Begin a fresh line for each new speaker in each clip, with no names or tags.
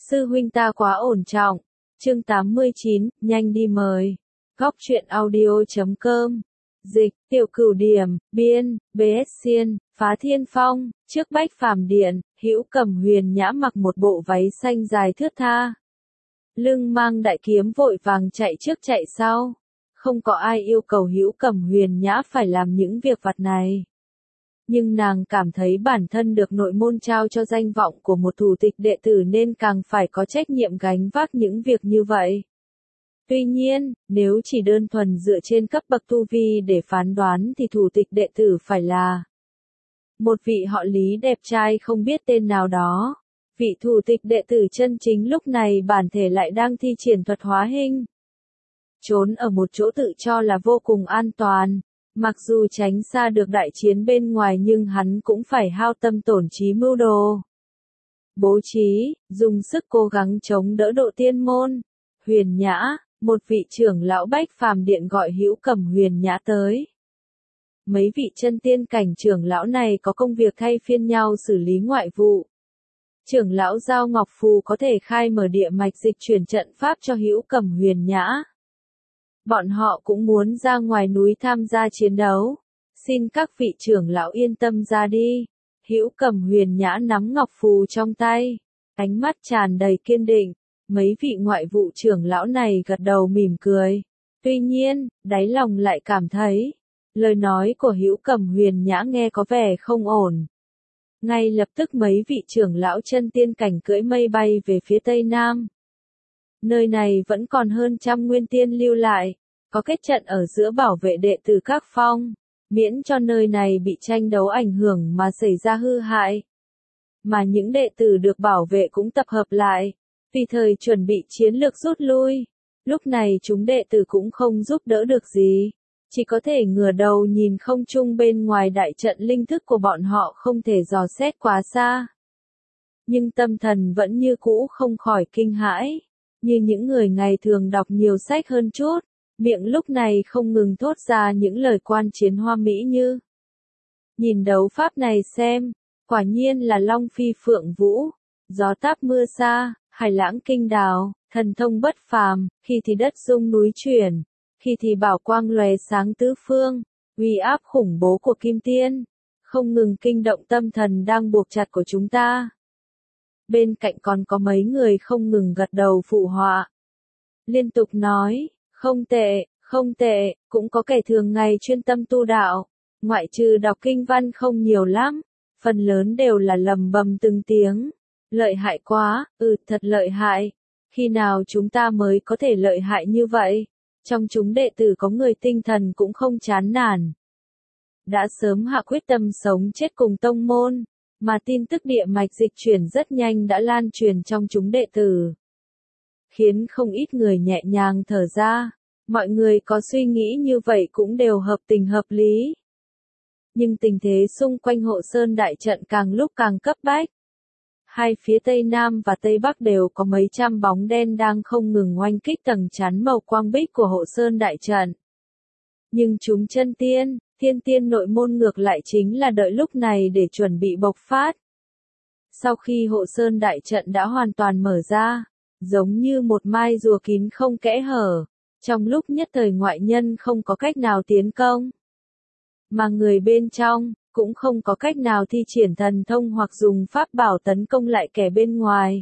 Sư huynh ta quá ổn trọng. Chương 89, nhanh đi mời. Góc truyện audio.com. Dịch, Tiểu Cửu Điểm, biên, BS Xiên, Phá Thiên Phong, trước Bách Phàm Điện, Hữu Cẩm Huyền Nhã mặc một bộ váy xanh dài thướt tha. Lưng mang đại kiếm vội vàng chạy trước chạy sau. Không có ai yêu cầu Hữu Cẩm Huyền Nhã phải làm những việc vặt này. Nhưng nàng cảm thấy bản thân được nội môn trao cho danh vọng của một thủ tịch đệ tử nên càng phải có trách nhiệm gánh vác những việc như vậy. Tuy nhiên, nếu chỉ đơn thuần dựa trên cấp bậc tu vi để phán đoán thì thủ tịch đệ tử phải là một vị họ Lý đẹp trai không biết tên nào đó. Vị thủ tịch đệ tử chân chính lúc này bản thể lại đang thi triển thuật hóa hình. Trốn ở một chỗ tự cho là vô cùng an toàn. Mặc dù tránh xa được đại chiến bên ngoài nhưng hắn cũng phải hao tâm tổn trí mưu đồ. Bố trí, dùng sức cố gắng chống đỡ độ tiên môn. Huyền Nhã, một vị trưởng lão Bách Phàm Điện gọi Hữu Cẩm Huyền Nhã tới. Mấy vị chân tiên cảnh trưởng lão này có công việc thay phiên nhau xử lý ngoại vụ. Trưởng lão Giao Ngọc Phù có thể khai mở địa mạch dịch chuyển trận pháp cho Hữu Cẩm Huyền Nhã. Bọn họ cũng muốn ra ngoài núi tham gia chiến đấu. Xin các vị trưởng lão yên tâm ra đi. Hữu Cẩm Huyền Nhã nắm ngọc phù trong tay. Ánh mắt tràn đầy kiên định. Mấy vị ngoại vụ trưởng lão này gật đầu mỉm cười. Tuy nhiên, đáy lòng lại cảm thấy. Lời nói của Hữu Cẩm Huyền Nhã nghe có vẻ không ổn. Ngay lập tức mấy vị trưởng lão chân tiên cảnh cưỡi mây bay về phía tây nam. Nơi này vẫn còn hơn trăm nguyên tiên lưu lại, có kết trận ở giữa bảo vệ đệ tử các phong, miễn cho nơi này bị tranh đấu ảnh hưởng mà xảy ra hư hại. Mà những đệ tử được bảo vệ cũng tập hợp lại, vì thời chuẩn bị chiến lược rút lui. Lúc này chúng đệ tử cũng không giúp đỡ được gì, chỉ có thể ngửa đầu nhìn không trung bên ngoài đại trận linh thức của bọn họ không thể dò xét quá xa. Nhưng tâm thần vẫn như cũ không khỏi kinh hãi. Như những người ngày thường đọc nhiều sách hơn chút, miệng lúc này không ngừng thốt ra những lời quan chiến hoa mỹ như: nhìn đấu pháp này xem, quả nhiên là Long Phi Phượng Vũ, gió táp mưa xa, hải lãng kinh đào, thần thông bất phàm, khi thì đất rung núi chuyển, khi thì bảo quang lóe sáng tứ phương, uy áp khủng bố của Kim Tiên, không ngừng kinh động tâm thần đang buộc chặt của chúng ta. Bên cạnh còn có mấy người không ngừng gật đầu phụ họa. Liên tục nói, không tệ, không tệ, cũng có kẻ thường ngày chuyên tâm tu đạo. Ngoại trừ đọc kinh văn không nhiều lắm, phần lớn đều là lầm bầm từng tiếng. Lợi hại quá, thật lợi hại. Khi nào chúng ta mới có thể lợi hại như vậy? Trong chúng đệ tử có người tinh thần cũng không chán nản. Đã sớm hạ quyết tâm sống chết cùng tông môn. Mà tin tức địa mạch dịch chuyển rất nhanh đã lan truyền trong chúng đệ tử. Khiến không ít người nhẹ nhàng thở ra. Mọi người có suy nghĩ như vậy cũng đều hợp tình hợp lý. Nhưng tình thế xung quanh Hộ Sơn đại trận càng lúc càng cấp bách. Hai phía Tây Nam và Tây Bắc đều có mấy trăm bóng đen đang không ngừng oanh kích tầng chắn màu quang bích của Hộ Sơn đại trận. Nhưng chúng chân tiên, thiên tiên nội môn ngược lại chính là đợi lúc này để chuẩn bị bộc phát. Sau khi Hộ Sơn đại trận đã hoàn toàn mở ra, giống như một mai rùa kín không kẽ hở, trong lúc nhất thời ngoại nhân không có cách nào tiến công. Mà người bên trong, cũng không có cách nào thi triển thần thông hoặc dùng pháp bảo tấn công lại kẻ bên ngoài.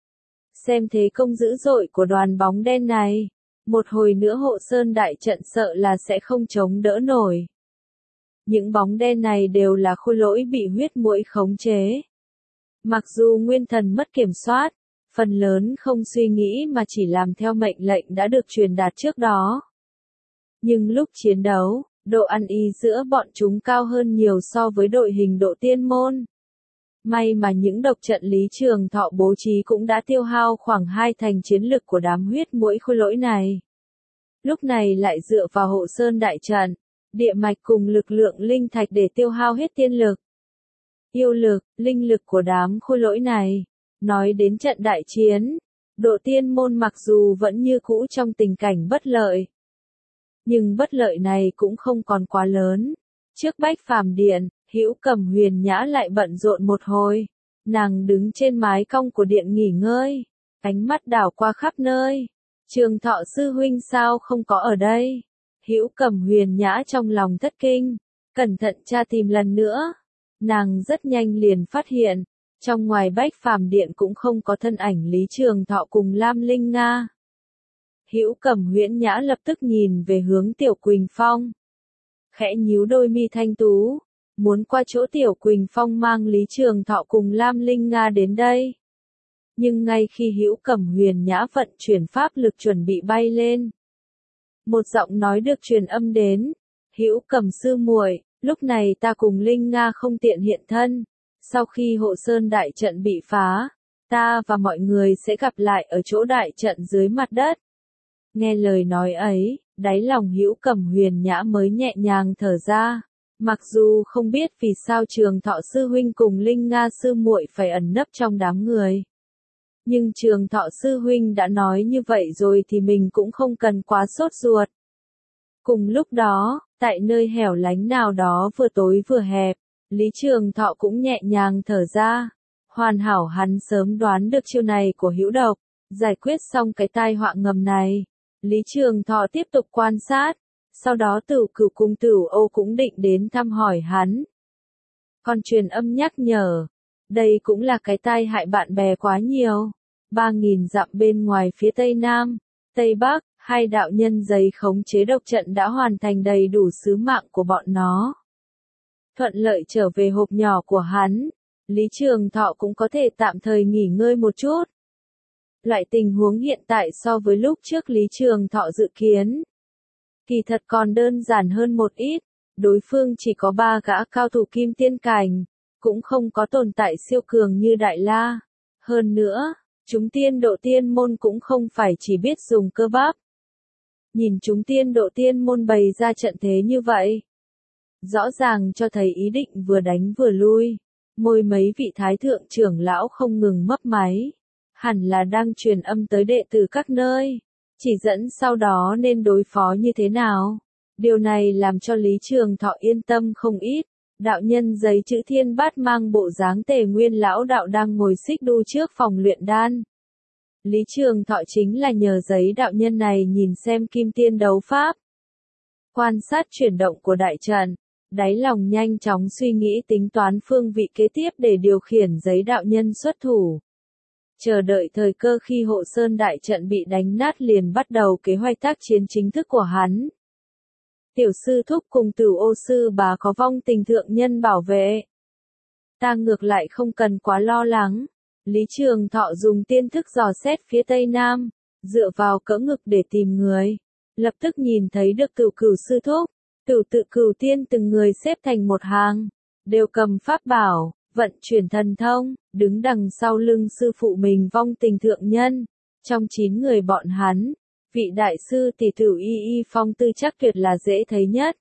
Xem thế công dữ dội của đoàn bóng đen này. Một hồi nữa Hộ Sơn đại trận sợ là sẽ không chống đỡ nổi. Những bóng đen này đều là khôi lỗi bị huyết muỗi khống chế. Mặc dù nguyên thần mất kiểm soát, phần lớn không suy nghĩ mà chỉ làm theo mệnh lệnh đã được truyền đạt trước đó. Nhưng lúc chiến đấu, độ ăn ý giữa bọn chúng cao hơn nhiều so với đội hình độ tiên môn. May mà những độc trận Lý Trường Thọ bố trí cũng đã tiêu hao khoảng 2/3 chiến lực của đám huyết muỗi khôi lỗi này. Lúc này lại dựa vào Hộ Sơn đại trận, địa mạch cùng lực lượng linh thạch để tiêu hao hết tiên lực, yêu lực, linh lực của đám khôi lỗi này. Nói đến trận đại chiến, độ tiên môn mặc dù vẫn như cũ trong tình cảnh bất lợi. Nhưng bất lợi này cũng không còn quá lớn. Trước Bách Phàm Điện, Hữu Cẩm Huyền Nhã lại bận rộn một hồi. Nàng đứng trên mái cong của điện nghỉ ngơi. Ánh mắt đảo qua khắp nơi. Trường Thọ sư huynh sao không có ở đây? Hữu Cẩm Huyền Nhã trong lòng thất kinh, cẩn thận tra tìm lần nữa. Nàng rất nhanh liền phát hiện, trong ngoài Bách Phàm Điện cũng không có thân ảnh Lý Trường Thọ cùng Lam Linh Nga. Hữu Cẩm Huyền Nhã lập tức nhìn về hướng Tiểu Quỳnh Phong. Khẽ nhíu đôi mi thanh tú, muốn qua chỗ Tiểu Quỳnh Phong mang Lý Trường Thọ cùng Lam Linh Nga đến đây. Nhưng ngay khi Hữu Cẩm Huyền Nhã vận chuyển pháp lực chuẩn bị bay lên, một giọng nói được truyền âm đến, Hữu Cẩm sư muội, lúc này ta cùng Linh Nga không tiện hiện thân, sau khi hộ sơn đại trận bị phá, ta và mọi người sẽ gặp lại ở chỗ đại trận dưới mặt đất. Nghe lời nói ấy, đáy lòng Hữu Cẩm Huyền Nhã mới nhẹ nhàng thở ra, mặc dù không biết vì sao Trường Thọ sư huynh cùng Linh Nga sư muội phải ẩn nấp trong đám người. Nhưng Trường Thọ sư huynh đã nói như vậy rồi thì mình cũng không cần quá sốt ruột. Cùng lúc đó, tại nơi hẻo lánh nào đó vừa tối vừa hẹp, Lý Trường Thọ cũng nhẹ nhàng thở ra. Hoàn hảo hắn sớm đoán được chiêu này của Hữu Độc, giải quyết xong cái tai họa ngầm này. Lý Trường Thọ tiếp tục quan sát, sau đó Tửu Cửu cùng Tửu Ô cũng định đến thăm hỏi hắn. Còn truyền âm nhắc nhở, đây cũng là cái tai hại bạn bè quá nhiều. 3.000 dặm bên ngoài phía Tây Nam, Tây Bắc, hai đạo nhân giấy khống chế độc trận đã hoàn thành đầy đủ sứ mạng của bọn nó. Thuận lợi trở về hộp nhỏ của hắn, Lý Trường Thọ cũng có thể tạm thời nghỉ ngơi một chút. Loại tình huống hiện tại so với lúc trước Lý Trường Thọ dự kiến, kỳ thật còn đơn giản hơn một ít, đối phương chỉ có 3 gã cao thủ kim tiên cảnh, cũng không có tồn tại siêu cường như Đại La. Hơn nữa, chúng tiên độ tiên môn cũng không phải chỉ biết dùng cơ bắp. Nhìn chúng tiên độ tiên môn bày ra trận thế như vậy, rõ ràng cho thấy ý định vừa đánh vừa lui. Môi mấy vị thái thượng trưởng lão không ngừng mấp máy, hẳn là đang truyền âm tới đệ tử các nơi, chỉ dẫn sau đó nên đối phó như thế nào. Điều này làm cho Lý Trường Thọ yên tâm không ít. Đạo nhân giấy chữ Thiên Bát mang bộ dáng Tề Nguyên lão đạo đang ngồi xích đu trước phòng luyện đan. Lý Trường Thọ chính là nhờ giấy đạo nhân này nhìn xem kim tiên đấu pháp, quan sát chuyển động của đại trận, đáy lòng nhanh chóng suy nghĩ tính toán phương vị kế tiếp để điều khiển giấy đạo nhân xuất thủ. Chờ đợi thời cơ khi hộ sơn đại trận bị đánh nát liền bắt đầu kế hoạch tác chiến chính thức của hắn. Tiểu sư thúc cùng Tửu Ô sư bà có vong tình thượng nhân bảo vệ, ta ngược lại không cần quá lo lắng. Lý Trường Thọ dùng tiên thức dò xét phía Tây Nam, dựa vào cỡ ngực để tìm người. Lập tức nhìn thấy được Cửu Cửu sư thúc, Tửu Tự Cửu tiên từng người xếp thành một hàng, đều cầm pháp bảo, vận chuyển thần thông, đứng đằng sau lưng sư phụ mình vong tình thượng nhân. Trong 9 người bọn hắn, vị đại sư tỷ Tửu Y Y phong tư chắc tuyệt là dễ thấy nhất.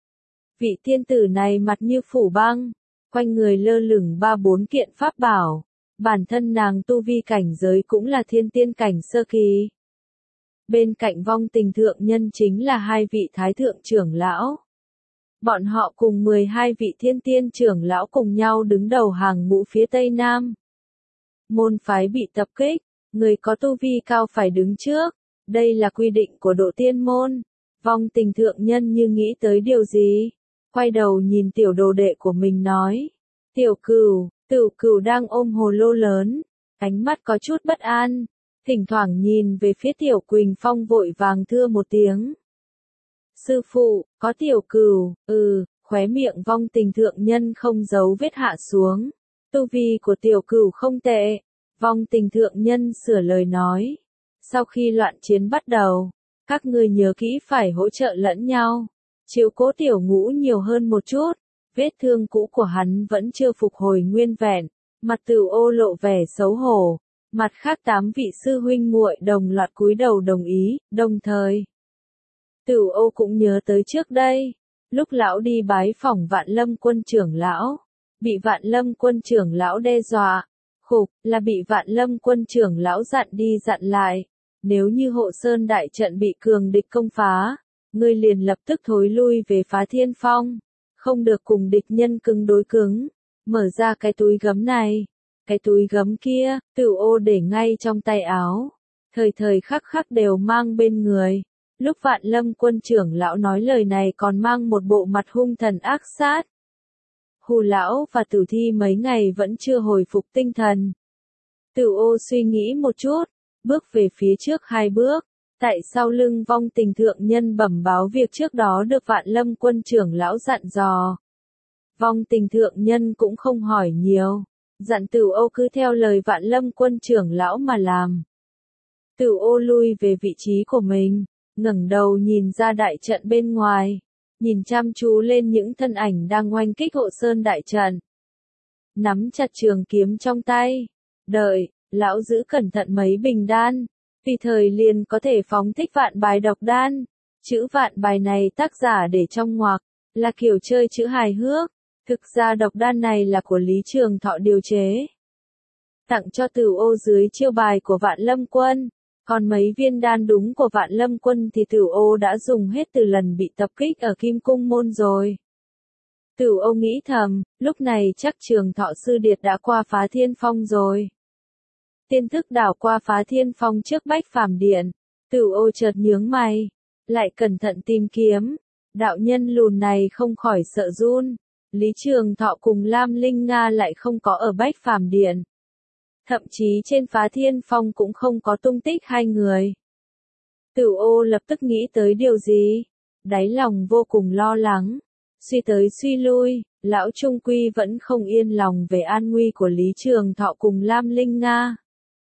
Vị tiên tử này mặt như phủ băng, quanh người lơ lửng 3-4 kiện pháp bảo. Bản thân nàng tu vi cảnh giới cũng là thiên tiên cảnh sơ kỳ. Bên cạnh vong tình thượng nhân chính là 2 vị thái thượng trưởng lão. Bọn họ cùng 12 vị thiên tiên trưởng lão cùng nhau đứng đầu hàng ngũ phía Tây Nam. Môn phái bị tập kích, người có tu vi cao phải đứng trước. Đây là quy định của độ tiên môn. Vong tình thượng nhân như nghĩ tới điều gì, quay đầu nhìn tiểu đồ đệ của mình nói. Tiểu Cửu, Tửu Cửu đang ôm hồ lô lớn, ánh mắt có chút bất an, thỉnh thoảng nhìn về phía Tiểu Quỳnh Phong vội vàng thưa một tiếng. Sư phụ, có Tiểu Cửu, khóe miệng vong tình thượng nhân không giấu vết hạ xuống. Tu vi của Tiểu Cửu không tệ, vong tình thượng nhân sửa lời nói. Sau khi loạn chiến bắt đầu, các ngươi nhớ kỹ phải hỗ trợ lẫn nhau, chiếu cố Tiểu Ngũ nhiều hơn một chút. Vết thương cũ của hắn vẫn chưa phục hồi nguyên vẹn, mặt Tửu Ô lộ vẻ xấu hổ, mặt khác 8 vị sư huynh muội đồng loạt cúi đầu đồng ý, đồng thời. Tửu Ô cũng nhớ tới trước đây, lúc lão đi bái phỏng Vạn Lâm quân trưởng lão, bị Vạn Lâm quân trưởng lão đe dọa, là bị Vạn Lâm quân trưởng lão dặn đi dặn lại, nếu như hộ sơn đại trận bị cường địch công phá, ngươi liền lập tức thối lui về Phá Thiên Phong. Không được cùng địch nhân cứng đối cứng, mở ra cái túi gấm này, Cái túi gấm kia, Tử Ô để ngay trong tay áo. Thời thời khắc khắc đều mang bên người. Lúc Vạn Lâm Quân trưởng lão nói lời này còn mang một bộ mặt hung thần ác sát. Hù lão và Tử Thi mấy ngày vẫn chưa hồi phục tinh thần. Tử Ô suy nghĩ một chút, bước về phía trước 2 bước. Tại sau lưng Vong Tình thượng nhân bẩm báo việc trước đó được Vạn Lâm Quân trưởng lão dặn dò. Vong Tình thượng nhân cũng không hỏi nhiều, dặn Tử Ô cứ theo lời Vạn Lâm Quân trưởng lão mà làm. Tử Ô lui về vị trí của mình, ngẩng đầu nhìn ra đại trận bên ngoài, nhìn chăm chú lên những thân ảnh đang oanh kích hộ sơn đại trận. Nắm chặt trường kiếm trong tay, đợi, lão giữ cẩn thận mấy bình đan, vì thời liền có thể phóng thích vạn bài độc đan. Chữ vạn bài này tác giả để trong ngoặc, là kiểu chơi chữ hài hước, thực ra độc đan này là của Lý Trường Thọ điều chế. Tặng cho Tử Ô dưới chiêu bài của Vạn Lâm Quân, còn mấy viên đan đúng của Vạn Lâm Quân thì Tử Ô đã dùng hết từ lần bị tập kích ở Kim Cung Môn rồi. Tử Ô nghĩ thầm, lúc này chắc Trường Thọ sư điệt đã qua Phá Thiên Phong rồi. Tiên thức đảo qua Phá Thiên Phong trước Bách Phàm Điện, Tử Ô chợt nhướng mày, lại cẩn thận tìm kiếm, đạo nhân lùn này không khỏi sợ run, Lý Trường Thọ cùng Lam Linh Nga lại không có ở Bách Phàm Điện. Thậm chí trên Phá Thiên Phong cũng không có tung tích 2 người. Tử Ô lập tức nghĩ tới điều gì, đáy lòng vô cùng lo lắng, suy tới suy lui, lão trung quy vẫn không yên lòng về an nguy của Lý Trường Thọ cùng Lam Linh Nga.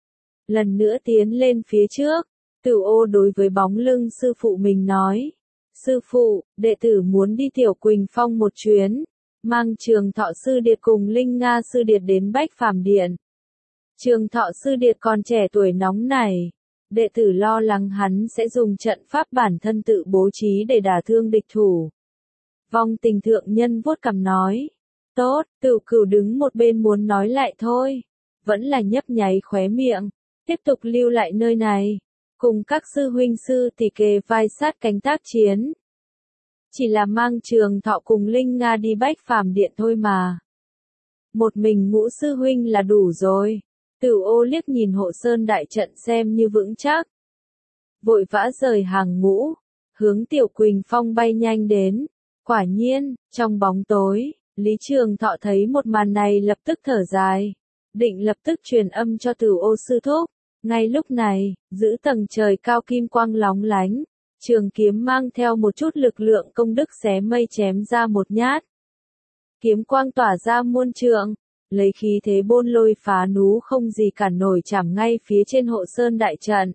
Lần nữa tiến lên phía trước, Tử Ô đối với bóng lưng sư phụ mình nói, sư phụ, đệ tử muốn đi Tiểu Quỳnh Phong một chuyến, mang Trường Thọ sư điệt cùng Linh Nga sư điệt đến Bách Phàm Điện. Trường Thọ sư điệt còn trẻ tuổi nóng này, đệ tử lo lắng hắn sẽ dùng trận pháp bản thân tự bố trí để đả thương địch thủ. Vong Tình thượng nhân vuốt cằm nói, tốt, Tử Cửu đứng một bên muốn nói lại thôi, vẫn là nhấp nháy khóe miệng, tiếp tục lưu lại nơi này, cùng các sư huynh sư tỷ kề vai sát cánh tác chiến. Chỉ là mang Trường Thọ cùng Linh Nga đi Bách Phàm Điện thôi mà. Một mình Ngũ sư huynh là đủ rồi. Tử Ô liếc nhìn hộ sơn đại trận xem như vững chắc. Vội vã rời hàng ngũ, hướng Tiểu Quỳnh Phong bay nhanh đến. Quả nhiên, trong bóng tối, Lý Trường Thọ thấy một màn này lập tức thở dài. Định lập tức truyền âm cho Tử Ô sư thúc. Ngay lúc này, giữa tầng trời cao kim quang lóng lánh, trường kiếm mang theo một chút lực lượng công đức xé mây chém ra một nhát. Kiếm quang tỏa ra muôn trượng, lấy khí thế bôn lôi phá nú không gì cản nổi chạm ngay phía trên hộ sơn đại trận.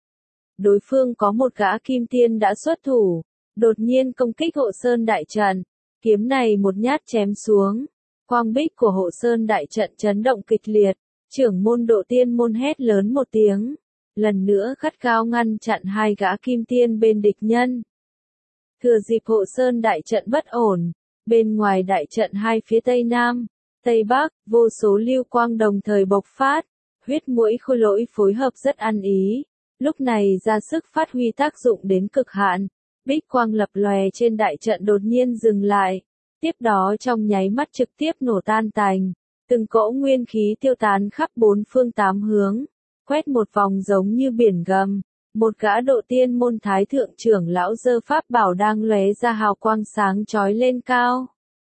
Đối phương có một gã kim tiên đã xuất thủ, đột nhiên công kích hộ sơn đại trận, kiếm này một nhát chém xuống, quang bích của hộ sơn đại trận chấn động kịch liệt, trưởng môn Độ Tiên môn hét lớn một tiếng, lần nữa gắt gao ngăn chặn 2 gã kim tiên bên địch nhân. Thừa dịp hộ sơn đại trận bất ổn, bên ngoài đại trận 2 phía tây nam, tây bắc, vô số lưu quang đồng thời bộc phát, huyết mũi khôi lỗi phối hợp rất ăn ý, lúc này ra sức phát huy tác dụng đến cực hạn, bích quang lập lòe trên đại trận đột nhiên dừng lại, tiếp đó trong nháy mắt trực tiếp nổ tan tành, từng cỗ nguyên khí tiêu tán khắp 4 phương 8 hướng, quét một vòng giống như biển gầm. Một gã Độ Tiên môn thái thượng trưởng lão giơ pháp bảo đang lóe ra hào quang sáng chói lên cao.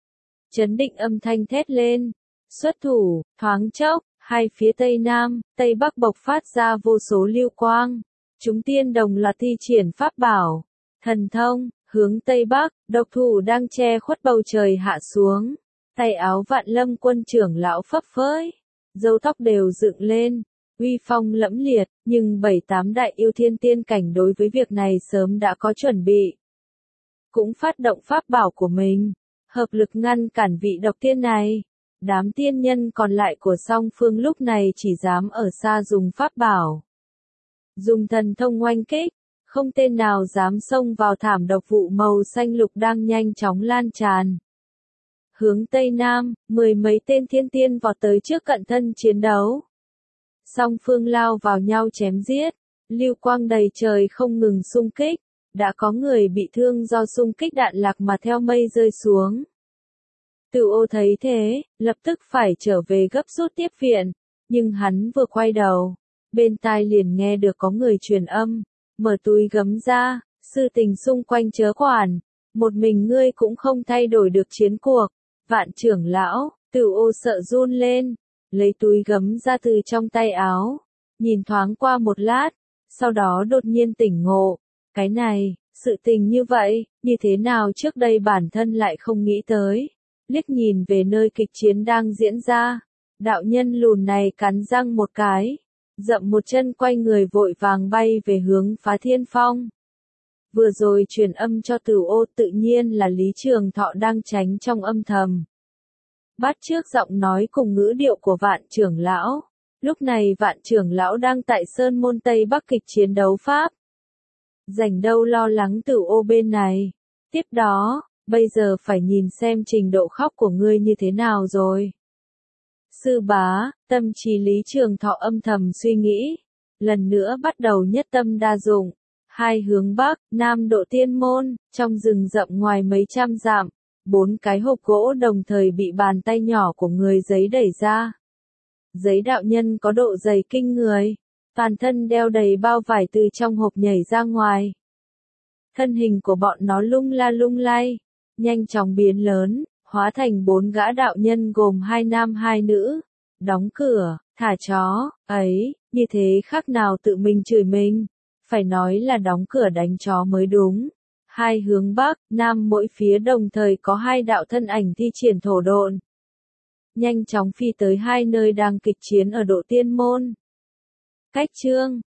Chấn định âm thanh thét lên, xuất thủ, thoáng chốc, 2 phía tây nam, tây bắc bộc phát ra vô số lưu quang. Chúng tiên đồng loạt thi triển pháp bảo, thần thông, hướng tây bắc, độc thủ đang che khuất bầu trời hạ xuống. Tay áo Vạn Lâm Quân trưởng lão phấp phới, râu tóc đều dựng lên. Uy phong lẫm liệt, nhưng 7-8 đại yêu thiên tiên cảnh đối với việc này sớm đã có chuẩn bị. Cũng phát động pháp bảo của mình, hợp lực ngăn cản vị độc tiên này. Đám tiên nhân còn lại của song phương lúc này chỉ dám ở xa dùng pháp bảo. Dùng thần thông oanh kích, không tên nào dám xông vào thảm độc vụ màu xanh lục đang nhanh chóng lan tràn. Hướng Tây Nam, 10 mấy tên thiên tiên vọt tới trước cận thân chiến đấu. Song phương lao vào nhau chém giết, lưu quang đầy trời không ngừng xung kích, đã có người bị thương do xung kích đạn lạc mà theo mây rơi xuống. Tử Ô thấy thế, lập tức phải trở về gấp rút tiếp viện, Nhưng hắn vừa quay đầu, bên tai liền nghe được có người truyền âm, mở túi gấm ra, sự tình xung quanh chớ quản, một mình ngươi cũng không thay đổi được chiến cuộc. Vạn trưởng lão, Tử Ô sợ run lên, lấy túi gấm ra từ trong tay áo, nhìn thoáng qua một lát, sau đó đột nhiên tỉnh ngộ, cái này, sự tình như vậy, như thế nào trước đây bản thân lại không nghĩ tới. Liếc nhìn về nơi kịch chiến đang diễn ra, đạo nhân lùn này cắn răng một cái, dậm một chân quay người vội vàng bay về hướng Phá Thiên Phong. Vừa rồi truyền âm cho Tử Ô tự nhiên là Lý Trường Thọ đang tránh trong âm thầm. Bắt chước giọng nói cùng ngữ điệu của Vạn trưởng lão. Lúc này Vạn trưởng lão đang tại Sơn Môn Tây Bắc kịch chiến đấu pháp. Rảnh đâu lo lắng Tử Ô bên này. Tiếp đó, bây giờ phải nhìn xem trình độ khóc của ngươi như thế nào rồi. Sư bá, tâm trí Lý Trường Thọ âm thầm suy nghĩ. Lần nữa bắt đầu nhất tâm đa dụng. Hai hướng Bắc, Nam độ tiên môn, trong rừng rậm ngoài mấy trăm dặm. 4 cái hộp gỗ đồng thời bị bàn tay nhỏ của người giấy đẩy ra. Giấy đạo nhân có độ dày kinh người. Toàn thân đeo đầy bao vải từ trong hộp nhảy ra ngoài. Thân hình của bọn nó lung la lung lay, nhanh chóng biến lớn, hóa thành 4 gã đạo nhân gồm 2 nam 2 nữ. Đóng cửa, thả chó, ấy, như thế khác nào tự mình chửi mình. Phải nói là đóng cửa đánh chó mới đúng. Hai hướng Bắc, Nam mỗi phía đồng thời có 2 đạo thân ảnh thi triển thổ độn. Nhanh chóng phi tới 2 nơi đang kịch chiến ở độ tiên môn. Cách chương